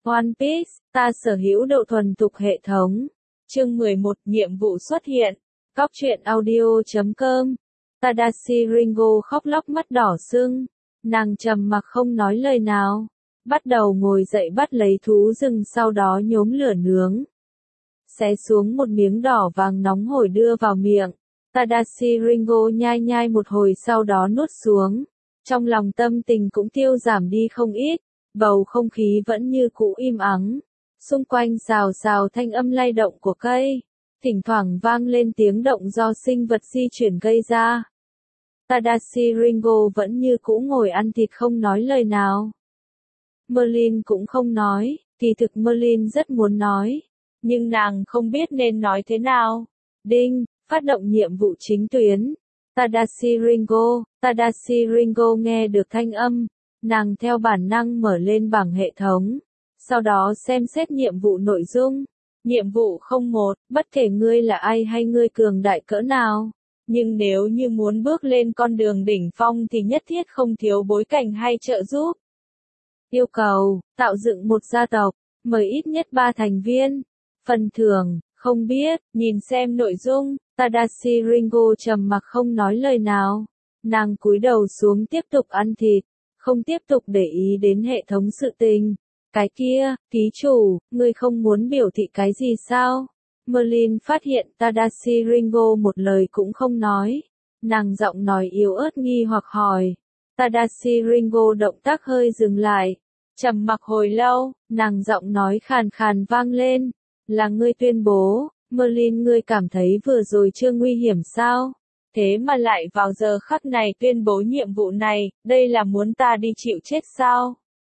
One Piece, ta sở hữu độ thuần thục hệ thống. Chương 11, nhiệm vụ xuất hiện. Cóc truyện audio.com. Tadashi Ringo khóc lóc mắt đỏ sưng. Nàng trầm mặc không nói lời nào. Bắt đầu ngồi dậy bắt lấy thú rừng, sau đó nhốm lửa nướng. Xé xuống một miếng đỏ vàng nóng hổi đưa vào miệng. Tadashi Ringo nhai nhai một hồi sau đó nuốt xuống. Trong lòng tâm tình cũng tiêu giảm đi không ít. Bầu không khí vẫn như cũ im ắng. Xung quanh xào xào thanh âm lay động của cây. Thỉnh thoảng vang lên tiếng động do sinh vật di chuyển gây ra. Tadashi Ringo vẫn như cũ ngồi ăn thịt không nói lời nào. Merlin cũng không nói, kỳ thực Merlin rất muốn nói. Nhưng nàng không biết nên nói thế nào. Đinh, phát động nhiệm vụ chính tuyến. Tadashi Ringo nghe được thanh âm. Nàng theo bản năng mở lên bảng hệ thống. Sau đó xem xét nhiệm vụ nội dung. Nhiệm vụ 01, bất kể ngươi là ai hay ngươi cường đại cỡ nào. Nhưng nếu như muốn bước lên con đường đỉnh phong thì nhất thiết không thiếu bối cảnh hay trợ giúp. Yêu cầu, tạo dựng một gia tộc, mời ít nhất 3 thành viên. Phần thưởng, không biết, nhìn xem nội dung. Tadashi Ringo trầm mặc không nói lời nào. Nàng cúi đầu xuống tiếp tục ăn thịt. Không tiếp tục để ý đến hệ thống sự tình. Cái kia, ký chủ, ngươi không muốn biểu thị cái gì sao? Merlin phát hiện Tadashi Ringo một lời cũng không nói. Nàng giọng nói yếu ớt nghi hoặc hỏi. Tadashi Ringo động tác hơi dừng lại. Trầm mặc hồi lâu, nàng giọng nói khàn khàn vang lên. Là ngươi tuyên bố, Merlin, ngươi cảm thấy vừa rồi chưa nguy hiểm sao? Thế mà lại vào giờ khắc này tuyên bố nhiệm vụ này, đây là muốn ta đi chịu chết sao?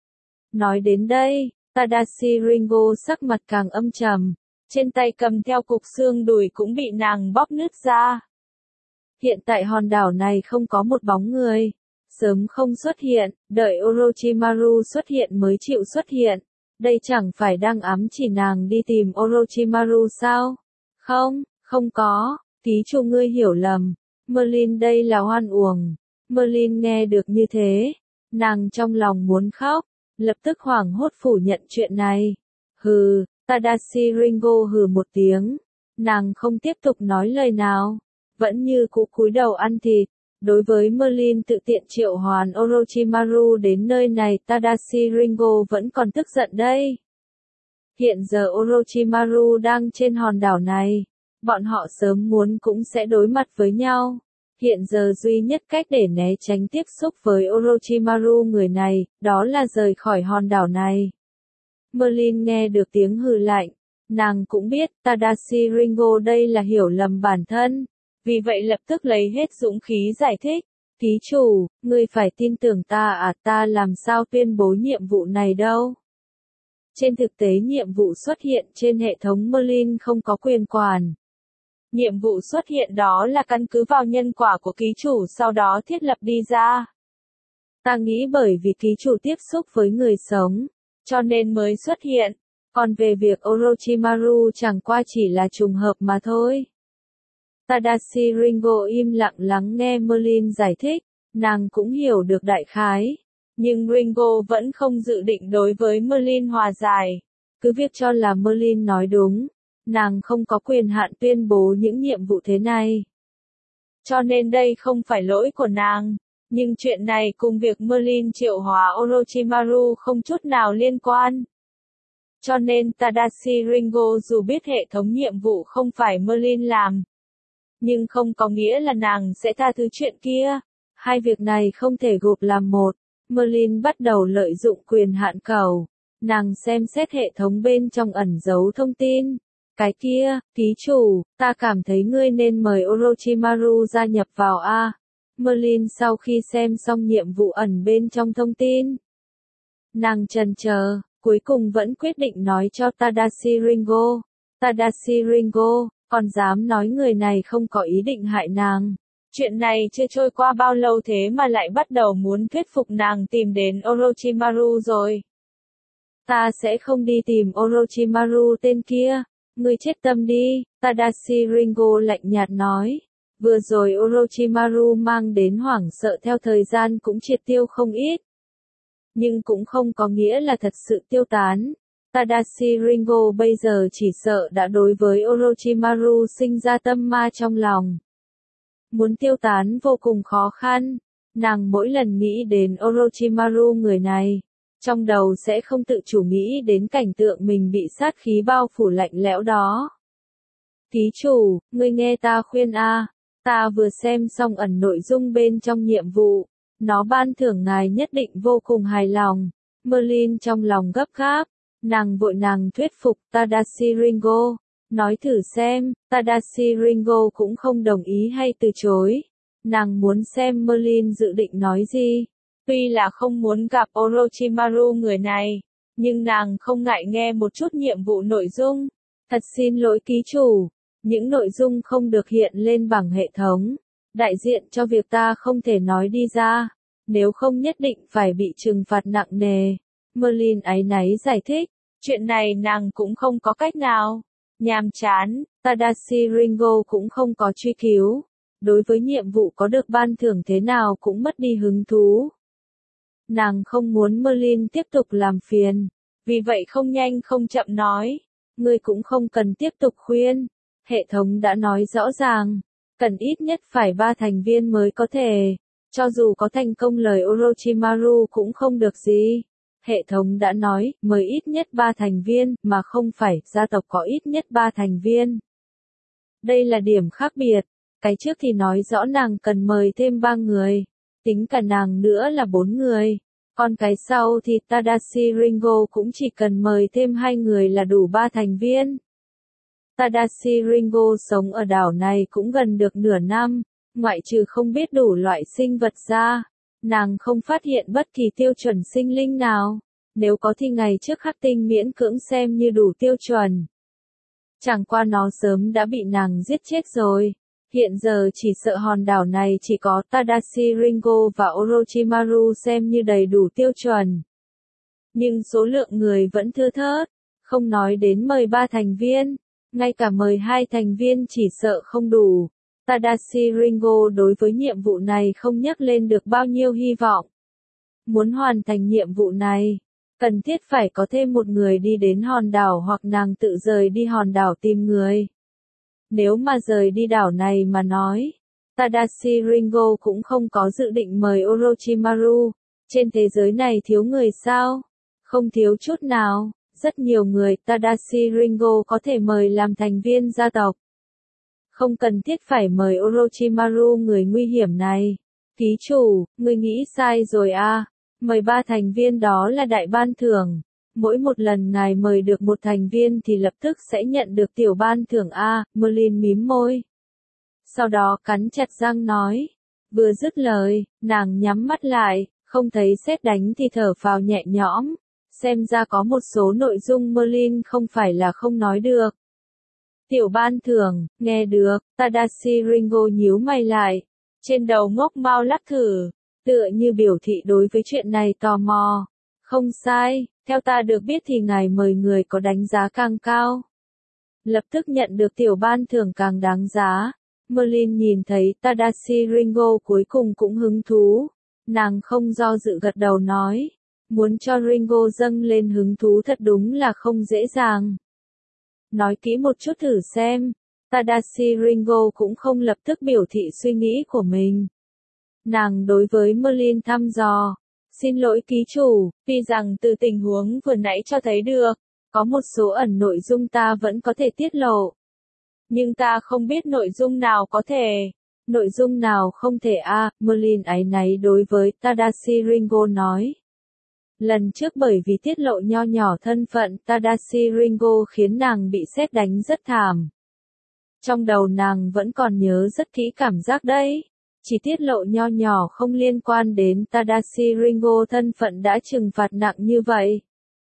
Nói đến đây, Tadashi Ringo sắc mặt càng âm trầm. Trên tay cầm theo cục xương đùi cũng bị nàng bóp nứt ra. Hiện tại hòn đảo này không có một bóng người. Sớm không xuất hiện, đợi Orochimaru xuất hiện mới chịu xuất hiện. Đây chẳng phải đang ám chỉ nàng đi tìm Orochimaru sao? Không có, ký chủ ngươi hiểu lầm. Merlin, đây là hoan uổng. Merlin nghe được như thế. Nàng trong lòng muốn khóc. Lập tức hoảng hốt phủ nhận chuyện này. Hừ, Tadashi Ringo hừ một tiếng. Nàng không tiếp tục nói lời nào. Vẫn như cũ cúi đầu ăn thịt. Đối với Merlin tự tiện triệu hoán Orochimaru đến nơi này, Tadashi Ringo vẫn còn tức giận đây. Hiện giờ Orochimaru đang trên hòn đảo này. Bọn họ sớm muốn cũng sẽ đối mặt với nhau. Hiện giờ duy nhất cách để né tránh tiếp xúc với Orochimaru người này, đó là rời khỏi hòn đảo này. Merlin nghe được tiếng hừ lạnh. Nàng cũng biết Tadashi Ringo đây là hiểu lầm bản thân. Vì vậy lập tức lấy hết dũng khí giải thích. Ký chủ, ngươi phải tin tưởng ta à, ta làm sao tuyên bố nhiệm vụ này đâu. Trên thực tế nhiệm vụ xuất hiện trên hệ thống Merlin không có quyền quản. Nhiệm vụ xuất hiện đó là căn cứ vào nhân quả của ký chủ sau đó thiết lập đi ra. Ta nghĩ bởi vì ký chủ tiếp xúc với người sống, cho nên mới xuất hiện. Còn về việc Orochimaru chẳng qua chỉ là trùng hợp mà thôi. Tadashi Ringo im lặng lắng nghe Merlin giải thích. Nàng cũng hiểu được đại khái. Nhưng Ringo vẫn không dự định đối với Merlin hòa giải. Cứ việc cho là Merlin nói đúng. Nàng không có quyền hạn tuyên bố những nhiệm vụ thế này. Cho nên đây không phải lỗi của nàng. Nhưng chuyện này cùng việc Merlin triệu hóa Orochimaru không chút nào liên quan. Cho nên Tadashi Ringo dù biết hệ thống nhiệm vụ không phải Merlin làm. Nhưng không có nghĩa là nàng sẽ tha thứ chuyện kia. Hai việc này không thể gộp làm một. Merlin bắt đầu lợi dụng quyền hạn cầu. Nàng xem xét hệ thống bên trong ẩn giấu thông tin. Cái kia, ký chủ, ta cảm thấy ngươi nên mời Orochimaru gia nhập vào A. Merlin sau khi xem xong nhiệm vụ ẩn bên trong thông tin. Nàng chần chờ, cuối cùng vẫn quyết định nói cho Tadashi Ringo. Tadashi Ringo, còn dám nói người này không có ý định hại nàng. Chuyện này chưa trôi qua bao lâu thế mà lại bắt đầu muốn thuyết phục nàng tìm đến Orochimaru rồi. Ta sẽ không đi tìm Orochimaru tên kia. Ngươi chết tâm đi, Tadashi Ringo lạnh nhạt nói. Vừa rồi Orochimaru mang đến hoảng sợ theo thời gian cũng triệt tiêu không ít. Nhưng cũng không có nghĩa là thật sự tiêu tán. Tadashi Ringo bây giờ chỉ sợ đã đối với Orochimaru sinh ra tâm ma trong lòng. Muốn tiêu tán vô cùng khó khăn, nàng mỗi lần nghĩ đến Orochimaru người này, trong đầu sẽ không tự chủ nghĩ đến cảnh tượng mình bị sát khí bao phủ lạnh lẽo đó. Ký chủ, ngươi nghe ta khuyên a, ta vừa xem xong ẩn nội dung bên trong nhiệm vụ, nó ban thưởng ngài nhất định vô cùng hài lòng. Merlin trong lòng gấp gáp, nàng vội thuyết phục Tadashi Ringo, nói thử xem, Tadashi Ringo cũng không đồng ý hay từ chối. Nàng muốn xem Merlin dự định nói gì. Tuy là không muốn gặp Orochimaru người này, nhưng nàng không ngại nghe một chút nhiệm vụ nội dung. Thật xin lỗi ký chủ, những nội dung không được hiện lên bằng hệ thống, đại diện cho việc ta không thể nói đi ra, nếu không nhất định phải bị trừng phạt nặng nề. Merlin áy náy giải thích, chuyện này nàng cũng không có cách nào. Nhàm chán, Tadashi Ringo cũng không có truy cứu. Đối với nhiệm vụ có được ban thưởng thế nào cũng mất đi hứng thú. Nàng không muốn Merlin tiếp tục làm phiền, vì vậy không nhanh không chậm nói, ngươi cũng không cần tiếp tục khuyên, hệ thống đã nói rõ ràng, cần ít nhất phải 3 thành viên mới có thể, cho dù có thành công lời Orochimaru cũng không được gì. Hệ thống đã nói, mời ít nhất 3 thành viên, mà không phải, gia tộc có ít nhất 3 thành viên. Đây là điểm khác biệt, cái trước thì nói rõ nàng cần mời thêm 3 người, tính cả nàng nữa là 4 người. Còn cái sau thì Tadashi Ringo cũng chỉ cần mời thêm 2 người là đủ 3 thành viên. Tadashi Ringo sống ở đảo này cũng gần được nửa năm, ngoại trừ không biết đủ loại sinh vật ra, nàng không phát hiện bất kỳ tiêu chuẩn sinh linh nào, nếu có thì ngày trước Hắc Tinh miễn cưỡng xem như đủ tiêu chuẩn. Chẳng qua nó sớm đã bị nàng giết chết rồi. Hiện giờ chỉ sợ hòn đảo này chỉ có Tadashi Ringo và Orochimaru xem như đầy đủ tiêu chuẩn. Nhưng số lượng người vẫn thưa thớt, không nói đến mời 3 thành viên, ngay cả mời 2 thành viên chỉ sợ không đủ. Tadashi Ringo đối với nhiệm vụ này không nhắc lên được bao nhiêu hy vọng. Muốn hoàn thành nhiệm vụ này, cần thiết phải có thêm một người đi đến hòn đảo hoặc nàng tự rời đi hòn đảo tìm người. Nếu mà rời đi đảo này mà nói, Tadashi Ringo cũng không có dự định mời Orochimaru. Trên thế giới này thiếu người sao? Không thiếu chút nào, rất nhiều người Tadashi Ringo có thể mời làm thành viên gia tộc. Không cần thiết phải mời Orochimaru người nguy hiểm này. Ký chủ, ngươi nghĩ sai rồi à, mời 3 thành viên đó là đại ban thưởng. Mỗi một lần ngài mời được một thành viên thì lập tức sẽ nhận được tiểu ban thưởng A, Merlin mím môi. Sau đó cắn chặt răng nói. Vừa dứt lời, nàng nhắm mắt lại, không thấy sét đánh thì thở phào nhẹ nhõm. Xem ra có một số nội dung Merlin không phải là không nói được. Tiểu ban thưởng, nghe được, Tadashi Ringo nhíu mày lại. Trên đầu ngốc mau lắc thử, tựa như biểu thị đối với chuyện này tò mò. Không sai, theo ta được biết thì ngài mời người có đánh giá càng cao. Lập tức nhận được tiểu ban thưởng càng đáng giá. Merlin nhìn thấy Tadashi Ringo cuối cùng cũng hứng thú. Nàng không do dự gật đầu nói. Muốn cho Ringo dâng lên hứng thú thật đúng là không dễ dàng. Nói kỹ một chút thử xem. Tadashi Ringo cũng không lập tức biểu thị suy nghĩ của mình. Nàng đối với Merlin thăm dò. Xin lỗi ký chủ, tuy rằng từ tình huống vừa nãy cho thấy được, có một số ẩn nội dung ta vẫn có thể tiết lộ. Nhưng ta không biết nội dung nào có thể. Nội dung nào không thể Merlin áy náy đối với Tadashi Ringo nói. Lần trước bởi vì tiết lộ nho nhỏ thân phận Tadashi Ringo khiến nàng bị sét đánh rất thảm. Trong đầu nàng vẫn còn nhớ rất kỹ cảm giác đấy. Chỉ tiết lộ nho nhỏ không liên quan đến Tadashi Ringo thân phận đã trừng phạt nặng như vậy.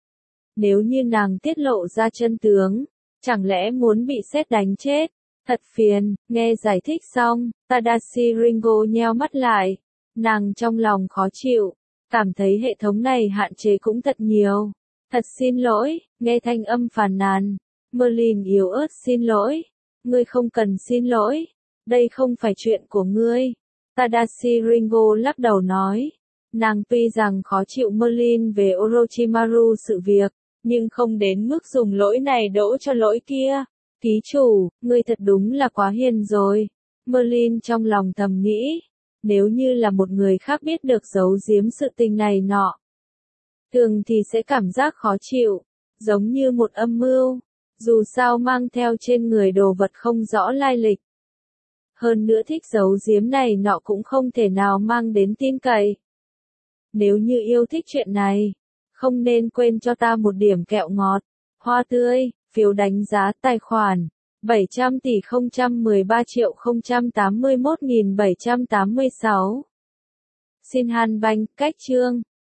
Nếu như nàng tiết lộ ra chân tướng, chẳng lẽ muốn bị sét đánh chết? Thật phiền, nghe giải thích xong, Tadashi Ringo nheo mắt lại. Nàng trong lòng khó chịu, cảm thấy hệ thống này hạn chế cũng thật nhiều. Thật xin lỗi, nghe thanh âm phàn nàn. Merlin yếu ớt xin lỗi. Ngươi không cần xin lỗi. Đây không phải chuyện của ngươi. Tadashi Ringo lắc đầu nói. Nàng tuy rằng khó chịu Merlin về Orochimaru sự việc, nhưng không đến mức dùng lỗi này đổ cho lỗi kia. Ký chủ, ngươi thật đúng là quá hiền rồi. Merlin trong lòng thầm nghĩ, nếu như là một người khác biết được giấu giếm sự tình này nọ, thường thì sẽ cảm giác khó chịu, giống như một âm mưu, dù sao mang theo trên người đồ vật không rõ lai lịch. Hơn nữa thích giấu giếm này nọ cũng không thể nào mang đến tin cậy. Nếu như yêu thích chuyện này, không nên quên cho ta một điểm kẹo ngọt, hoa tươi, phiếu đánh giá tài khoản 700 tỷ 013 triệu 081.786. Xin Han Banh, cách chương